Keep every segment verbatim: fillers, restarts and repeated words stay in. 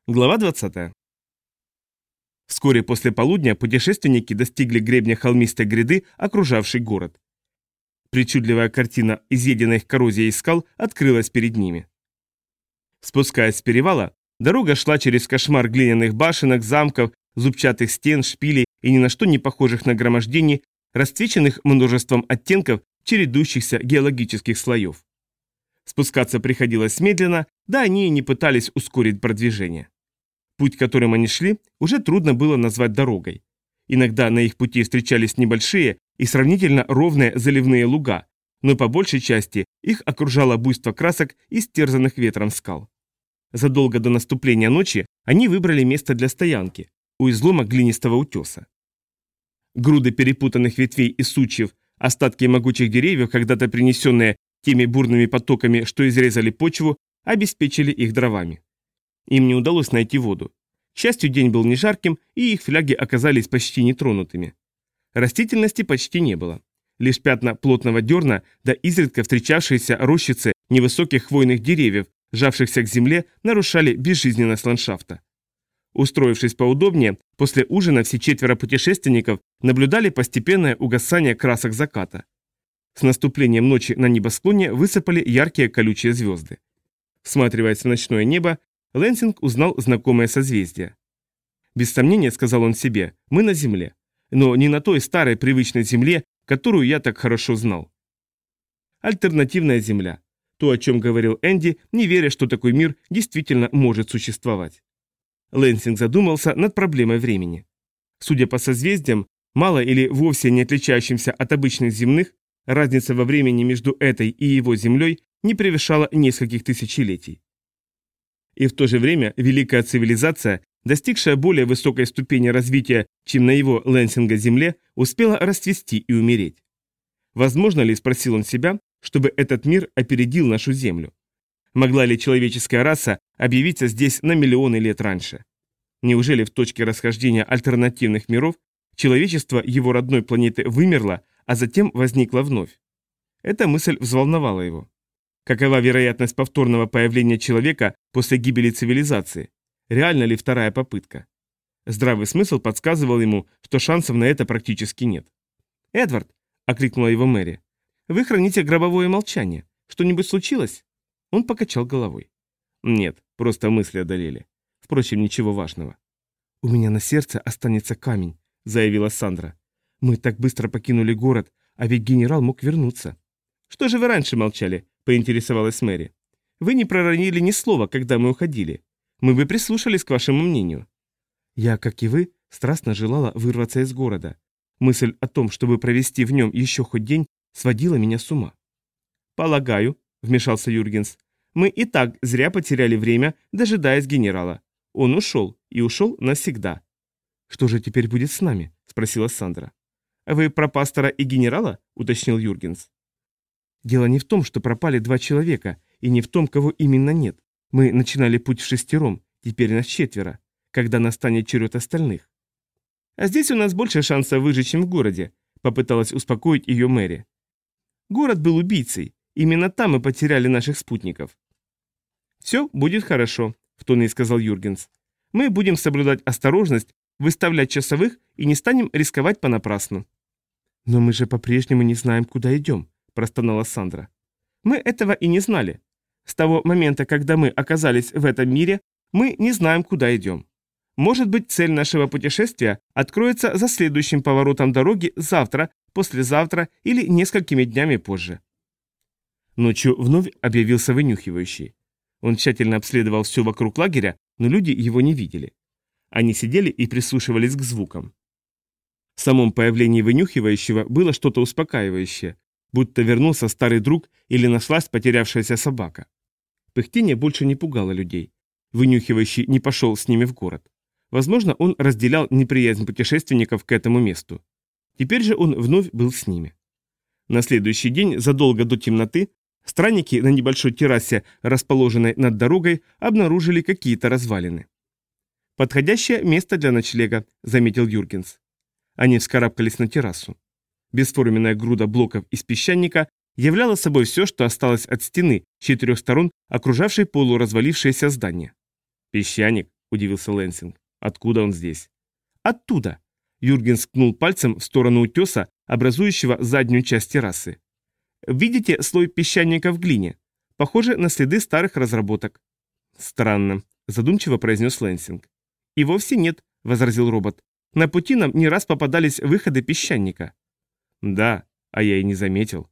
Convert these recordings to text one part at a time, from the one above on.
Глава двадцатая. Вскоре после полудня путешественники достигли гребня холмистой гряды, окружавшей город. Причудливая картина изъеденной их коррозией скал открылась перед ними. Спускаясь с перевала, дорога шла через кошмар глиняных башенок, замков, зубчатых стен, шпилей и ни на что не похожих нагромождений, расцвеченных множеством оттенков чередующихся геологических слоев. Спускаться приходилось медленно, да они и не пытались ускорить продвижение. Путь, которым они шли, уже трудно было назвать дорогой. Иногда на их пути встречались небольшие и сравнительно ровные заливные луга, но по большей части их окружало буйство красок и стерзанных ветром скал. Задолго до наступления ночи они выбрали место для стоянки у излома глинистого утеса. Груды перепутанных ветвей и сучьев, остатки могучих деревьев, когда-то принесенные теми бурными потоками, что изрезали почву, обеспечили их дровами. Им не удалось найти воду. К счастью, день был не жарким, и их фляги оказались почти нетронутыми. Растительности почти не было. Лишь пятна плотного дерна, да изредка встречавшиеся рощицы невысоких хвойных деревьев, сжавшихся к земле, нарушали безжизненность ландшафта. Устроившись поудобнее, после ужина все четверо путешественников наблюдали постепенное угасание красок заката. С наступлением ночи на небосклоне высыпали яркие колючие звезды. Всматриваясь в ночное небо, Лэнсинг узнал знакомое созвездие. «Без сомнения, — сказал он себе, — мы на Земле, но не на той старой привычной Земле, которую я так хорошо знал. Альтернативная Земля. То, о чем говорил Энди, не веря, что такой мир действительно может существовать». Лэнсинг задумался над проблемой времени. Судя по созвездиям, мало или вовсе не отличающимся от обычных земных, разница во времени между этой и его Землей не превышала нескольких тысячелетий. И в то же время великая цивилизация, достигшая более высокой ступени развития, чем на его Лэнсинга Земле, успела расцвести и умереть. Возможно ли, спросил он себя, чтобы этот мир опередил нашу Землю? Могла ли человеческая раса объявиться здесь на миллионы лет раньше? Неужели в точке расхождения альтернативных миров человечество его родной планеты вымерло, а затем возникло вновь? Эта мысль взволновала его. Какова вероятность повторного появления человека после гибели цивилизации? Реальна ли вторая попытка? Здравый смысл подсказывал ему, что шансов на это практически нет. «Эдвард!» – окликнула его Мэри. «Вы храните гробовое молчание. Что-нибудь случилось?» Он покачал головой. «Нет, просто мысли одолели. Впрочем, ничего важного». «У меня на сердце останется камень», – заявила Сандра. «Мы так быстро покинули город, а ведь генерал мог вернуться». «Что же вы раньше молчали?» – поинтересовалась Мэри. «Вы не проронили ни слова, когда мы уходили. Мы бы прислушались к вашему мнению». «Я, как и вы, страстно желала вырваться из города. Мысль о том, чтобы провести в нем еще хоть день, сводила меня с ума». «Полагаю», – вмешался Юргенс, – «мы и так зря потеряли время, дожидаясь генерала. Он ушел, и ушел навсегда». «Что же теперь будет с нами?» – спросила Сандра. «Вы про пастора и генерала?» – уточнил Юргенс. «Дело не в том, что пропали два человека, и не в том, кого именно нет. Мы начинали путь в шестером, теперь нас четверо. Когда настанет черед остальных?» «А здесь у нас больше шансов выжить, чем в городе», – попыталась успокоить ее Мэри. «Город был убийцей. Именно там мы потеряли наших спутников». «Все будет хорошо», – в тоне сказал Юргенс. «Мы будем соблюдать осторожность, выставлять часовых и не станем рисковать понапрасну». «Но мы же по-прежнему не знаем, куда идем», – простонала Сандра. «Мы этого и не знали. С того момента, когда мы оказались в этом мире, мы не знаем, куда идем. Может быть, цель нашего путешествия откроется за следующим поворотом дороги завтра, послезавтра или несколькими днями позже». Ночью вновь объявился вынюхивающий. Он тщательно обследовал все вокруг лагеря, но люди его не видели. Они сидели и прислушивались к звукам. В самом появлении вынюхивающего было что-то успокаивающее, будто вернулся старый друг или нашлась потерявшаяся собака. Пыхтение больше не пугало людей. Вынюхивающий не пошел с ними в город. Возможно, он разделял неприязнь путешественников к этому месту. Теперь же он вновь был с ними. На следующий день, задолго до темноты, странники на небольшой террасе, расположенной над дорогой, обнаружили какие-то развалины. «Подходящее место для ночлега», — заметил Юргенс. Они вскарабкались на террасу. Бесформенная груда блоков из песчаника являла собой все, что осталось от стены с четырех сторон, окружавшей полуразвалившееся здание. «Песчаник», удивился Лэнсинг. «Откуда он здесь?» «Оттуда!» Юрген ткнул пальцем в сторону утеса, образующего заднюю часть террасы. «Видите слой песчаника в глине? Похоже на следы старых разработок». «Странно», – задумчиво произнес Лэнсинг. «И вовсе нет», – возразил робот. «На пути нам не раз попадались выходы песчаника». «Да, а я и не заметил».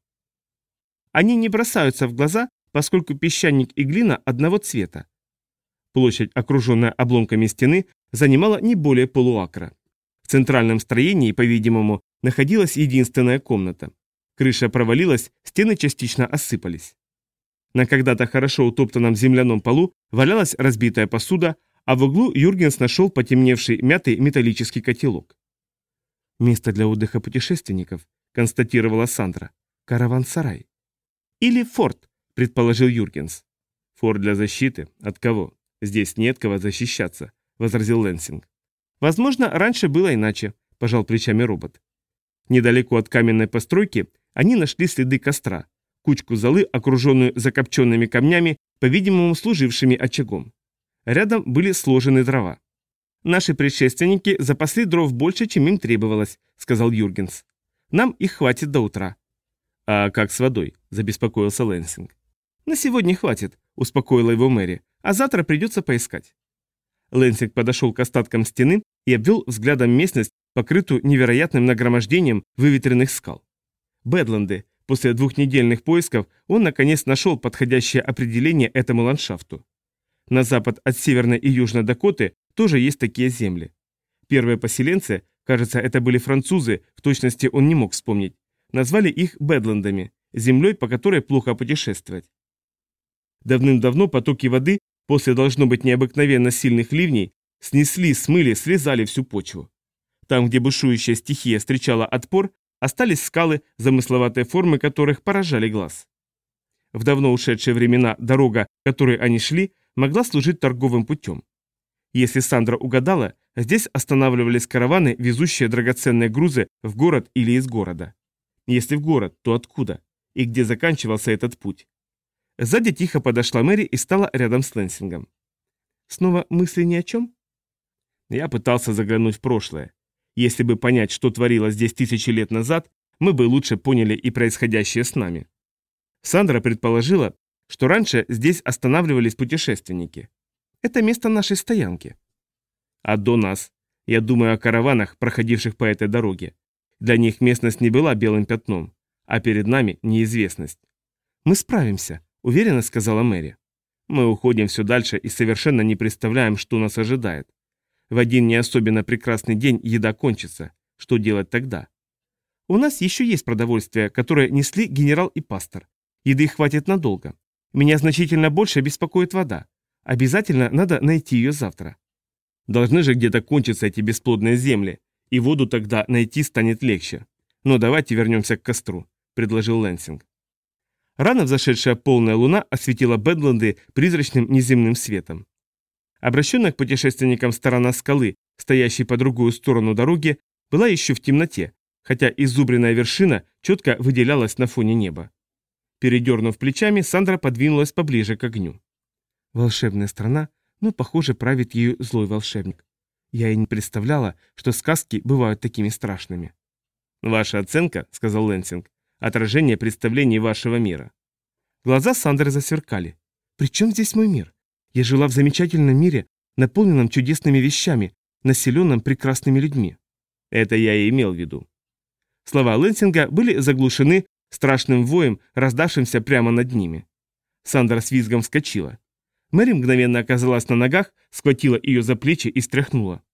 «Они не бросаются в глаза, поскольку песчаник и глина одного цвета». Площадь, окруженная обломками стены, занимала не более полуакра. В центральном строении, по-видимому, находилась единственная комната. Крыша провалилась, стены частично осыпались. На когда-то хорошо утоптанном земляном полу валялась разбитая посуда, а в углу Юргенс нашел потемневший мятый металлический котелок. «Место для отдыха путешественников», — констатировала Сандра. «Караван-сарай». «Или форт», — предположил Юргенс. «Форт для защиты? От кого? Здесь нет кого защищаться», — возразил Лэнсинг. «Возможно, раньше было иначе», – пожал плечами робот. Недалеко от каменной постройки они нашли следы костра, кучку золы, окруженную закопченными камнями, по-видимому, служившими очагом. Рядом были сложены дрова. «Наши предшественники запасли дров больше, чем им требовалось», – сказал Юргенс. «Нам их хватит до утра». «А как с водой?» – забеспокоился Лэнсинг. «На сегодня хватит», – успокоила его Мэри, – «а завтра придется поискать». Лэнсинг подошел к остаткам стены и обвел взглядом местность, покрытую невероятным нагромождением выветренных скал. Бэдленды. После двухнедельных поисков он наконец нашел подходящее определение этому ландшафту. На запад от Северной и Южной Дакоты тоже есть такие земли. Первые поселенцы, кажется, это были французы, в точности он не мог вспомнить, назвали их Бэдлендами, землей, по которой плохо путешествовать. Давным-давно потоки воды, после должно быть необыкновенно сильных ливней, снесли, смыли, срезали всю почву. Там, где бушующая стихия встречала отпор, остались скалы, замысловатые формы которых поражали глаз. В давно ушедшие времена дорога, которой они шли, могла служить торговым путем. Если Сандра угадала, здесь останавливались караваны, везущие драгоценные грузы в город или из города. Если в город, то откуда? И где заканчивался этот путь? Сзади тихо подошла Мэри и стала рядом с Лэнсингом. «Снова мысли ни о чем?» Я пытался заглянуть в прошлое. Если бы понять, что творилось здесь тысячи лет назад, мы бы лучше поняли и происходящее с нами. Сандра предположила, что раньше здесь останавливались путешественники. Это место нашей стоянки. А до нас? Я думаю о караванах, проходивших по этой дороге. Для них местность не была белым пятном, а перед нами неизвестность. «Мы справимся», — уверенно сказала Мэри. «Мы уходим все дальше и совершенно не представляем, что нас ожидает. В один не особенно прекрасный день еда кончится. Что делать тогда? У нас еще есть продовольствие, которое несли генерал и пастор. Еды хватит надолго. Меня значительно больше беспокоит вода. Обязательно надо найти ее завтра. Должны же где-то кончиться эти бесплодные земли, и воду тогда найти станет легче. Но давайте вернемся к костру», — предложил Лэнсинг. Рано взошедшая полная луна осветила Бэдленды призрачным неземным светом. Обращенная к путешественникам сторона скалы, стоящей по другую сторону дороги, была еще в темноте, хотя изубренная вершина четко выделялась на фоне неба. Передернув плечами, Сандра подвинулась поближе к огню. «Волшебная страна, но, похоже, правит ею злой волшебник. Я и не представляла, что сказки бывают такими страшными». «Ваша оценка, — сказал Лэнсинг, — отражение представлений вашего мира». Глаза Сандры засверкали. «При чем здесь мой мир? Я жила в замечательном мире, наполненном чудесными вещами, населенном прекрасными людьми». Это я и имел в виду. Слова Лэнсинга были заглушены страшным воем, раздавшимся прямо над ними. Сандра с визгом вскочила. Мэри мгновенно оказалась на ногах, схватила ее за плечи и стряхнула.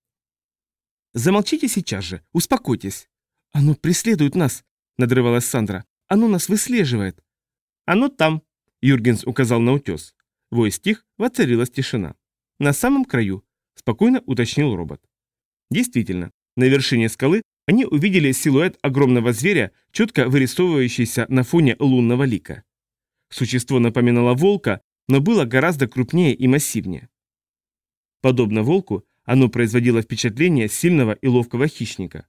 «Замолчите сейчас же, успокойтесь. Оно преследует нас», — надрывалась Сандра. «Оно нас выслеживает». «Оно там», — Юргенс указал на утес. Вой стих, воцарилась тишина. «На самом краю», — спокойно уточнил робот. Действительно, на вершине скалы они увидели силуэт огромного зверя, четко вырисовывающийся на фоне лунного лика. Существо напоминало волка, но было гораздо крупнее и массивнее. Подобно волку, оно производило впечатление сильного и ловкого хищника.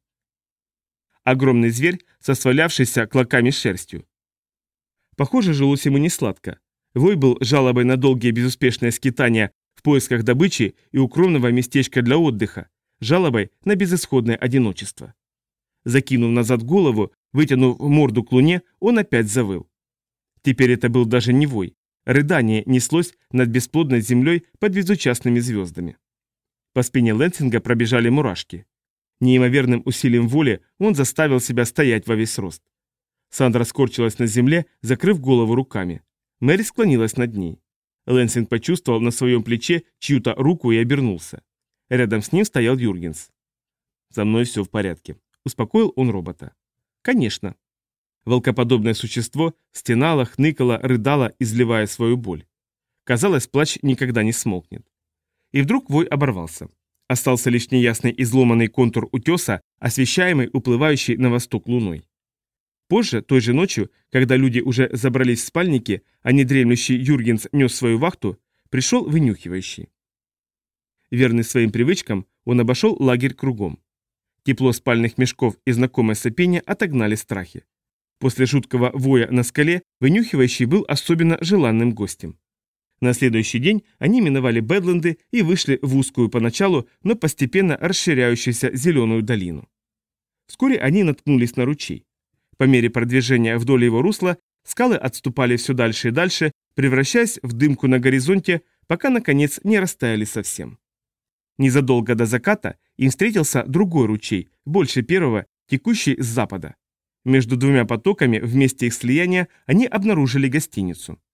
Огромный зверь со свалявшейся клоками шерстью. Похоже, жилось ему не сладко. Вой был жалобой на долгие безуспешные скитания в поисках добычи и укромного местечка для отдыха, жалобой на безысходное одиночество. Закинув назад голову, вытянув морду к луне, он опять завыл. Теперь это был даже не вой. Рыдание неслось над бесплодной землей под безучастными звездами. По спине Лэнсинга пробежали мурашки. Неимоверным усилием воли он заставил себя стоять во весь рост. Сандра скорчилась на земле, закрыв голову руками. Мэри склонилась над ней. Лэнсинг почувствовал на своем плече чью-то руку и обернулся. Рядом с ним стоял Юргенс. «Со мной все в порядке», — успокоил он робота. «Конечно». Волкоподобное существо стенало, хныкало, рыдало, изливая свою боль. Казалось, плач никогда не смолкнет. И вдруг вой оборвался. Остался лишь неясный изломанный контур утеса, освещаемый уплывающей на восток луной. Позже, той же ночью, когда люди уже забрались в спальники, а недремлющий Юргенс нес свою вахту, пришел вынюхивающий. Верный своим привычкам, он обошел лагерь кругом. Тепло спальных мешков и знакомое сопение отогнали страхи. После жуткого воя на скале вынюхивающий был особенно желанным гостем. На следующий день они миновали Бэдленды и вышли в узкую поначалу, но постепенно расширяющуюся зеленую долину. Вскоре они наткнулись на ручей. По мере продвижения вдоль его русла скалы отступали все дальше и дальше, превращаясь в дымку на горизонте, пока, наконец, не растаяли совсем. Незадолго до заката им встретился другой ручей, больше первого, текущий с запада. Между двумя потоками, в месте их слияния, они обнаружили гостиницу.